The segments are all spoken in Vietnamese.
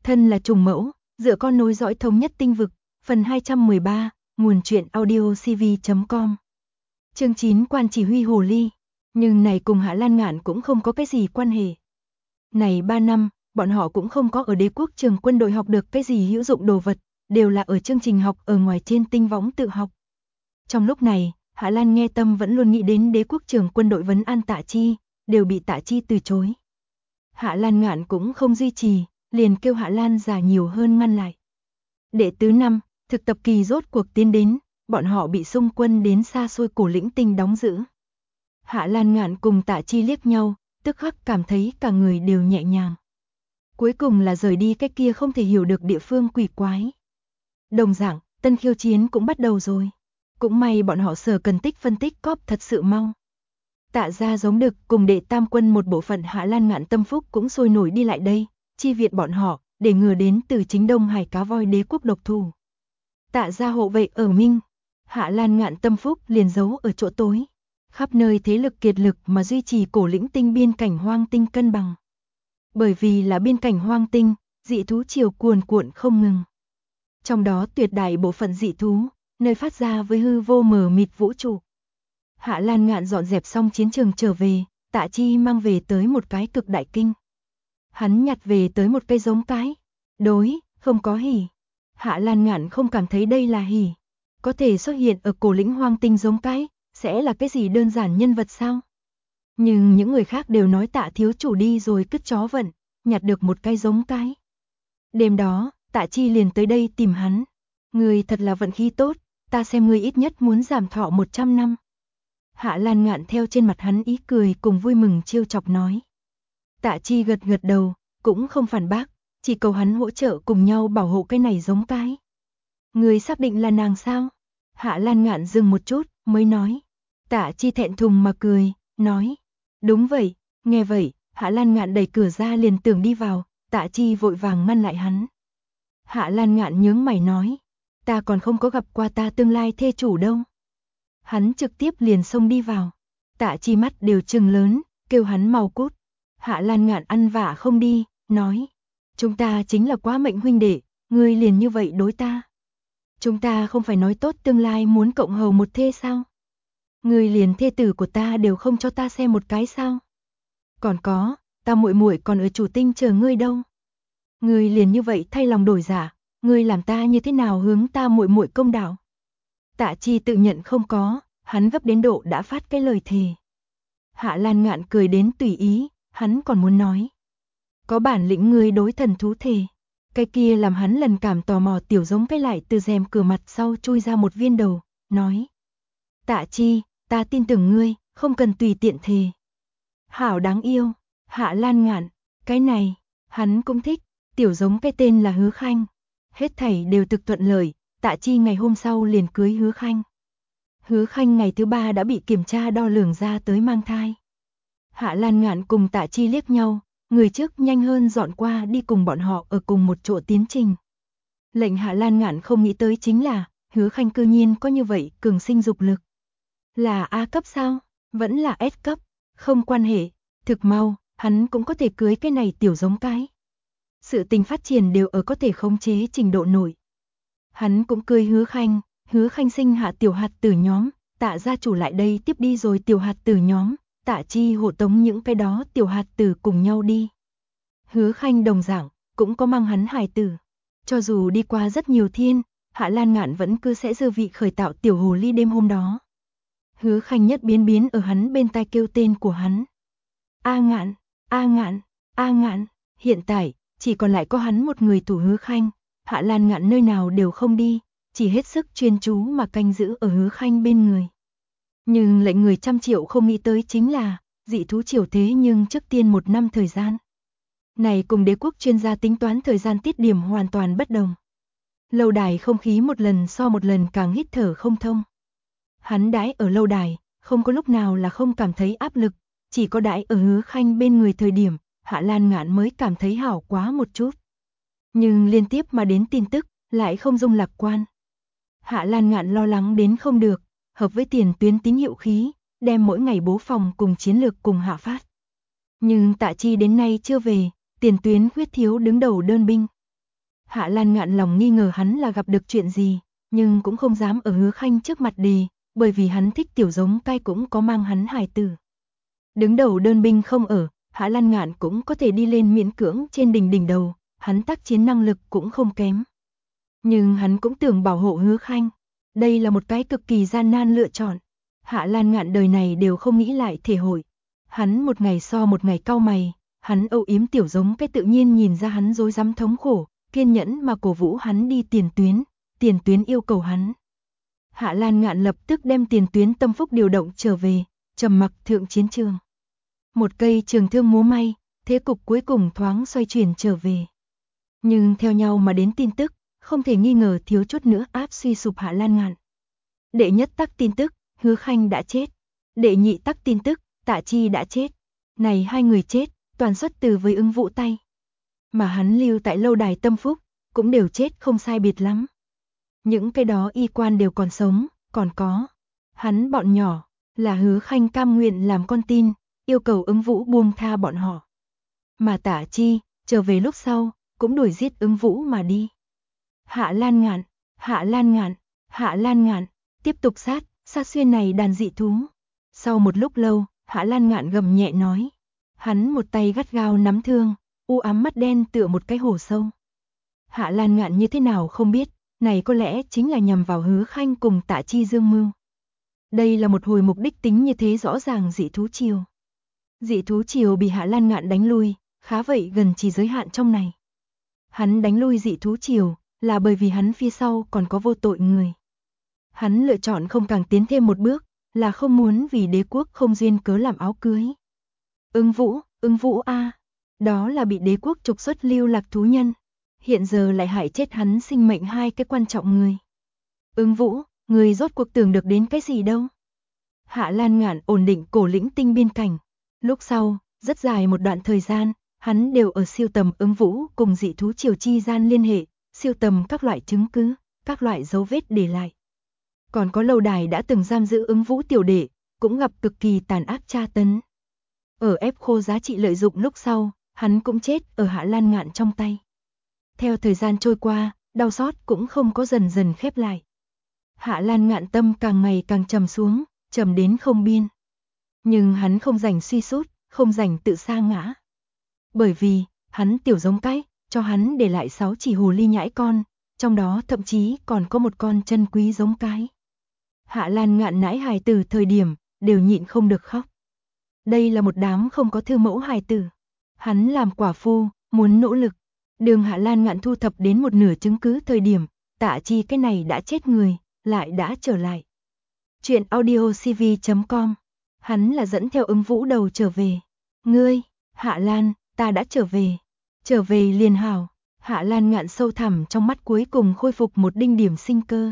Thân là trùng mẫu, dựa con nối dõi thống nhất tinh vực, phần 213, nguồn truyện audio cv.com. Chương 9 Quan chỉ huy Hồ Ly. Nhưng này cùng Hạ Lan Ngạn cũng không có cái gì quan hệ. Này 3 năm, bọn họ cũng không có ở đế quốc trường quân đội học được cái gì hữu dụng đồ vật, đều là ở chương trình học ở ngoài trên tinh võng tự học. Trong lúc này, Hạ Lan nghe tâm vẫn luôn nghĩ đến đế quốc trường quân đội vấn an Tạ Chi, đều bị Tạ Chi từ chối. Hạ Lan Ngạn cũng không duy trì, liền kêu Hạ Lan già nhiều hơn ngăn lại. Đệ tứ năm, thực tập kỳ rốt cuộc tiến đến, bọn họ bị xung quân đến xa xôi Cổ Lĩnh Tinh đóng giữ. Hạ Lan Ngạn cùng Tạ Chi liếc nhau, tức khắc cảm thấy cả người đều nhẹ nhàng. Cuối cùng là rời đi cái kia không thể hiểu được địa phương quỷ quái. Đồng dạng, tân khiêu chiến cũng bắt đầu rồi. Cũng may bọn họ sở cần tích phân tích cóp thật sự mau. Tạ gia giống đực cùng đệ tam quân một bộ phận Hạ Lan Ngạn tâm phúc cũng sôi nổi đi lại đây, chi viện bọn họ, để ngừa đến từ chính Đông Hải cá voi đế quốc độc thủ. Tạ gia hộ vệ ở Minh, Hạ Lan Ngạn tâm phúc liền giấu ở chỗ tối, khắp nơi thế lực kiệt lực mà duy trì Cổ Lĩnh Tinh biên cảnh hoang tinh cân bằng. Bởi vì là biên cảnh hoang tinh, dị thú triều cuồn cuộn không ngừng. Trong đó tuyệt đại bộ phận dị thú, nơi phát ra với hư vô mờ mịt vũ trụ. Hạ Lan Ngạn dọn dẹp xong chiến trường trở về, Tạ Chi mang về tới một cái cực đại kinh. Hắn nhặt về tới một cây giống cái. Đối, không có hỉ. Hạ Lan Ngạn không cảm thấy đây là hỉ. Có thể xuất hiện ở Cổ Lĩnh hoang tinh giống cái, sẽ là cái gì đơn giản nhân vật sao? Nhưng những người khác đều nói Tạ thiếu chủ đi rồi cứt chó vận, nhặt được một cây giống cái. Đêm đó, Tạ Chi liền tới đây tìm hắn. Người thật là vận khí tốt, ta xem ngươi ít nhất muốn giảm thọ 100 năm. Hạ Lan Ngạn theo trên mặt hắn ý cười cùng vui mừng trêu chọc nói. Tạ Chi gật gật đầu, cũng không phản bác, chỉ cầu hắn hỗ trợ cùng nhau bảo hộ cái này giống cái. Người xác định là nàng sao? Hạ Lan Ngạn dừng một chút, mới nói. Tạ Chi thẹn thùng mà cười, nói. Đúng vậy, nghe vậy, Hạ Lan Ngạn đẩy cửa ra liền tưởng đi vào, Tạ Chi vội vàng ngăn lại hắn. Hạ Lan Ngạn nhướng mày nói. Ta còn không có gặp qua ta tương lai thê chủ đâu. Hắn trực tiếp liền xông đi vào. Tạ Chi mắt đều trừng lớn, kêu hắn mau cút. Hạ Lan Ngạn ăn vạ không đi, nói. Chúng ta chính là quá mệnh huynh đệ, ngươi liền như vậy đối ta. Chúng ta không phải nói tốt tương lai muốn cộng hầu một thê sao? Ngươi liền thê tử của ta đều không cho ta xem một cái sao? Còn có, ta muội muội còn ở Chủ Tinh chờ ngươi đâu. Ngươi liền như vậy thay lòng đổi dạ, ngươi làm ta như thế nào hướng ta muội muội công đạo? Tạ Chi tự nhận không có, hắn gấp đến độ đã phát cái lời thề. Hạ Lan Ngạn cười đến tùy ý, hắn còn muốn nói. Có bản lĩnh ngươi đối thần thú thề. Cái kia làm hắn lần cảm tò mò tiểu giống cái lại từ rèm cửa mặt sau chui ra một viên đầu, nói. Tạ Chi, ta tin tưởng ngươi, không cần tùy tiện thề. Hảo đáng yêu, Hạ Lan Ngạn, cái này, hắn cũng thích, tiểu giống cái tên là Hứa Khanh. Hết thảy đều thực thuận lợi, Tạ Chi ngày hôm sau liền cưới Hứa Khanh. Hứa Khanh ngày thứ 3 đã bị kiểm tra đo lường ra tới mang thai. Hạ Lan Ngạn cùng Tạ Chi liếc nhau, người trước nhanh hơn dọn qua đi cùng bọn họ ở cùng một chỗ tiến trình. Lệnh Hạ Lan Ngạn không nghĩ tới chính là, Hứa Khanh cư nhiên có như vậy cường sinh dục lực. Là A cấp sao? Vẫn là S cấp? Không quan hệ, thực mau, hắn cũng có thể cưới cái này tiểu giống cái. Sự tình phát triển đều ở có thể khống chế trình độ nổi. Hắn cũng cười Hứa Khanh sinh hạ tiểu hạt tử nhóm, Tạ gia chủ lại đây tiếp đi rồi tiểu hạt tử nhóm, Tạ Chi hộ tống những cái đó tiểu hạt tử cùng nhau đi. Hứa Khanh đồng dạng, cũng có mang hắn hài tử. Cho dù đi qua rất nhiều thiên, Hạ Lan Ngạn vẫn cứ sẽ dư vị khởi tạo tiểu hồ ly đêm hôm đó. Hứa Khanh nhất biến ở hắn bên tai kêu tên của hắn. A Ngạn, A Ngạn, A Ngạn, hiện tại, chỉ còn lại có hắn một người thủ Hứa Khanh. Hạ Lan Ngạn nơi nào đều không đi, chỉ hết sức chuyên chú mà canh giữ ở Hứa Khanh bên người. Nhưng lệnh người trăm triệu không nghĩ tới chính là, dị thú triều thế nhưng trước tiên 1 năm thời gian. Này cùng đế quốc chuyên gia tính toán thời gian tiết điểm hoàn toàn bất đồng. Lâu đài không khí một lần so một lần càng hít thở không thông. Hắn đãi ở lâu đài, không có lúc nào là không cảm thấy áp lực, chỉ có đãi ở Hứa Khanh bên người thời điểm, Hạ Lan Ngạn mới cảm thấy hảo quá một chút. Nhưng liên tiếp mà đến tin tức, lại không dung lạc quan. Hạ Lan Ngạn lo lắng đến không được, hợp với tiền tuyến tín hiệu khí, đem mỗi ngày bố phòng cùng chiến lược cùng hạ phát. Nhưng Tạ Chi đến nay chưa về, tiền tuyến khuyết thiếu đứng đầu đơn binh. Hạ Lan Ngạn lòng nghi ngờ hắn là gặp được chuyện gì, nhưng cũng không dám ở Hứa Khanh trước mặt đề, bởi vì hắn thích tiểu giống cai cũng có mang hắn hài tử. Đứng đầu đơn binh không ở, Hạ Lan Ngạn cũng có thể đi lên miễn cưỡng trên đỉnh đầu, hắn tác chiến năng lực cũng không kém. Nhưng hắn cũng tưởng bảo hộ Hứa Khanh. Đây là một cái cực kỳ gian nan lựa chọn. Hạ Lan Ngạn đời này đều không nghĩ lại thể hội. Hắn một ngày so một ngày cau mày, hắn âu yếm tiểu giống cái tự nhiên nhìn ra hắn rối rắm thống khổ, kiên nhẫn mà cổ vũ hắn đi tiền tuyến yêu cầu hắn. Hạ Lan Ngạn lập tức đem tiền tuyến tâm phúc điều động trở về, trầm mặc thượng chiến trường. Một cây trường thương múa may, thế cục cuối cùng thoáng xoay chuyển trở về. Nhưng theo nhau mà đến tin tức, không thể nghi ngờ thiếu chút nữa áp suy sụp Hạ Lan Ngạn. Đệ nhất tắc tin tức, Hứa Khanh đã chết. Đệ nhị tắc tin tức, Tạ Chi đã chết. Này hai người chết, toàn xuất từ với Ứng Vũ tay. Mà hắn lưu tại lâu đài tâm phúc, cũng đều chết không sai biệt lắm. Những cái đó y quan đều còn sống, còn có. Hắn bọn nhỏ, là Hứa Khanh cam nguyện làm con tin, yêu cầu Ứng Vũ buông tha bọn họ. Mà Tạ Chi, trở về lúc sau, cũng đuổi giết Ứng Vũ mà đi. Hạ Lan Ngạn, Hạ Lan Ngạn, Hạ Lan Ngạn, tiếp tục sát xuyên này đàn dị thú. Sau một lúc lâu, Hạ Lan Ngạn gầm nhẹ nói. Hắn một tay gắt gao nắm thương, u ám mắt đen tựa một cái hồ sâu. Hạ Lan Ngạn như thế nào không biết, này có lẽ chính là nhằm vào Hứa Khanh cùng Tạ Chi dương mưu. Đây là một hồi mục đích tính như thế rõ ràng dị thú triều. Dị thú triều bị Hạ Lan Ngạn đánh lui, khá vậy gần chỉ giới hạn trong này. Hắn đánh lui dị thú triều, là bởi vì hắn phía sau còn có vô tội người. Hắn lựa chọn không càng tiến thêm một bước, là không muốn vì đế quốc không duyên cớ làm áo cưới. Ứng Vũ a, đó là bị đế quốc trục xuất lưu lạc thú nhân, hiện giờ lại hại chết hắn sinh mệnh hai cái quan trọng người. Ứng Vũ, người rốt cuộc tưởng được đến cái gì đâu? Hạ Lan Ngạn ổn định cổ lĩnh tinh biên cảnh, lúc sau, rất dài một đoạn thời gian, hắn đều ở siêu tầm Ứng Vũ cùng dị thú triều chi gian liên hệ, siêu tầm các loại chứng cứ, các loại dấu vết để lại. Còn có lâu đài đã từng giam giữ Ứng Vũ tiểu đệ, cũng gặp cực kỳ tàn ác tra tấn. Ở ép khô giá trị lợi dụng lúc sau, hắn cũng chết ở Hạ Lan Ngạn trong tay. Theo thời gian trôi qua, đau xót cũng không có dần dần khép lại. Hạ Lan Ngạn tâm càng ngày càng trầm xuống, trầm đến không biên. Nhưng hắn không rảnh suy sút, không rảnh tự sa ngã. Bởi vì, hắn tiểu giống cái, cho hắn để lại 6 chỉ hồ ly nhãi con, trong đó thậm chí còn có một con chân quý giống cái. Hạ Lan Ngạn nãi hài tử thời điểm, đều nhịn không được khóc. Đây là một đám không có thương mẫu hài tử. Hắn làm quả phu, muốn nỗ lực. Đường Hạ Lan Ngạn thu thập đến một nửa chứng cứ thời điểm, Tạ Chi cái này đã chết người, lại đã trở lại. Chuyện audiocv.com. Hắn là dẫn theo Ứng Vũ đầu trở về. Ngươi, Hạ Lan, ta đã trở về. Trở về liền hảo. Hạ Lan Ngạn sâu thẳm trong mắt cuối cùng khôi phục một đinh điểm sinh cơ.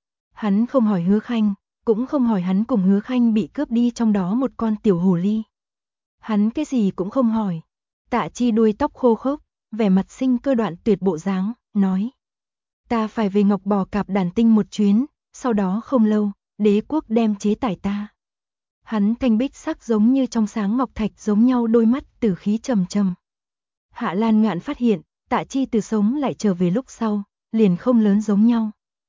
Hắn không hỏi Hứa Khanh, cũng không hỏi hắn cùng Hứa Khanh bị cướp đi trong đó một con tiểu hồ ly. Hắn cái gì cũng không hỏi. Tạ Chi đuôi tóc khô khốc, vẻ mặt sinh cơ đoạn tuyệt bộ dáng, nói. Ta phải về Ngọc Bò Cạp Đàn Tinh một chuyến, sau đó không lâu, đế quốc đem chế tải ta. Hắn thanh bích sắc giống như trong sáng ngọc thạch giống nhau đôi mắt tử khí trầm trầm. Hạ Lan Ngạn phát hiện, Tạ Chi từ sống lại trở về lúc sau, liền không lớn giống nhau.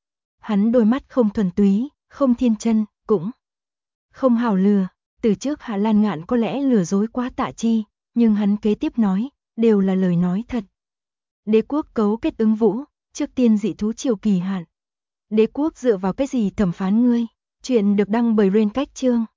Hắn đôi mắt không thuần túy, không thiên chân, cũng không hào lừa. Từ trước Hạ Lan Ngạn có lẽ lừa dối quá Tạ Chi, nhưng hắn kế tiếp nói, đều là lời nói thật. Đế quốc cấu kết Ứng Vũ, trước tiên dị thú triều kỳ hạn. Đế quốc dựa vào cái gì thẩm phán ngươi? Chuyện được đăng bởi Rain Cách Chương.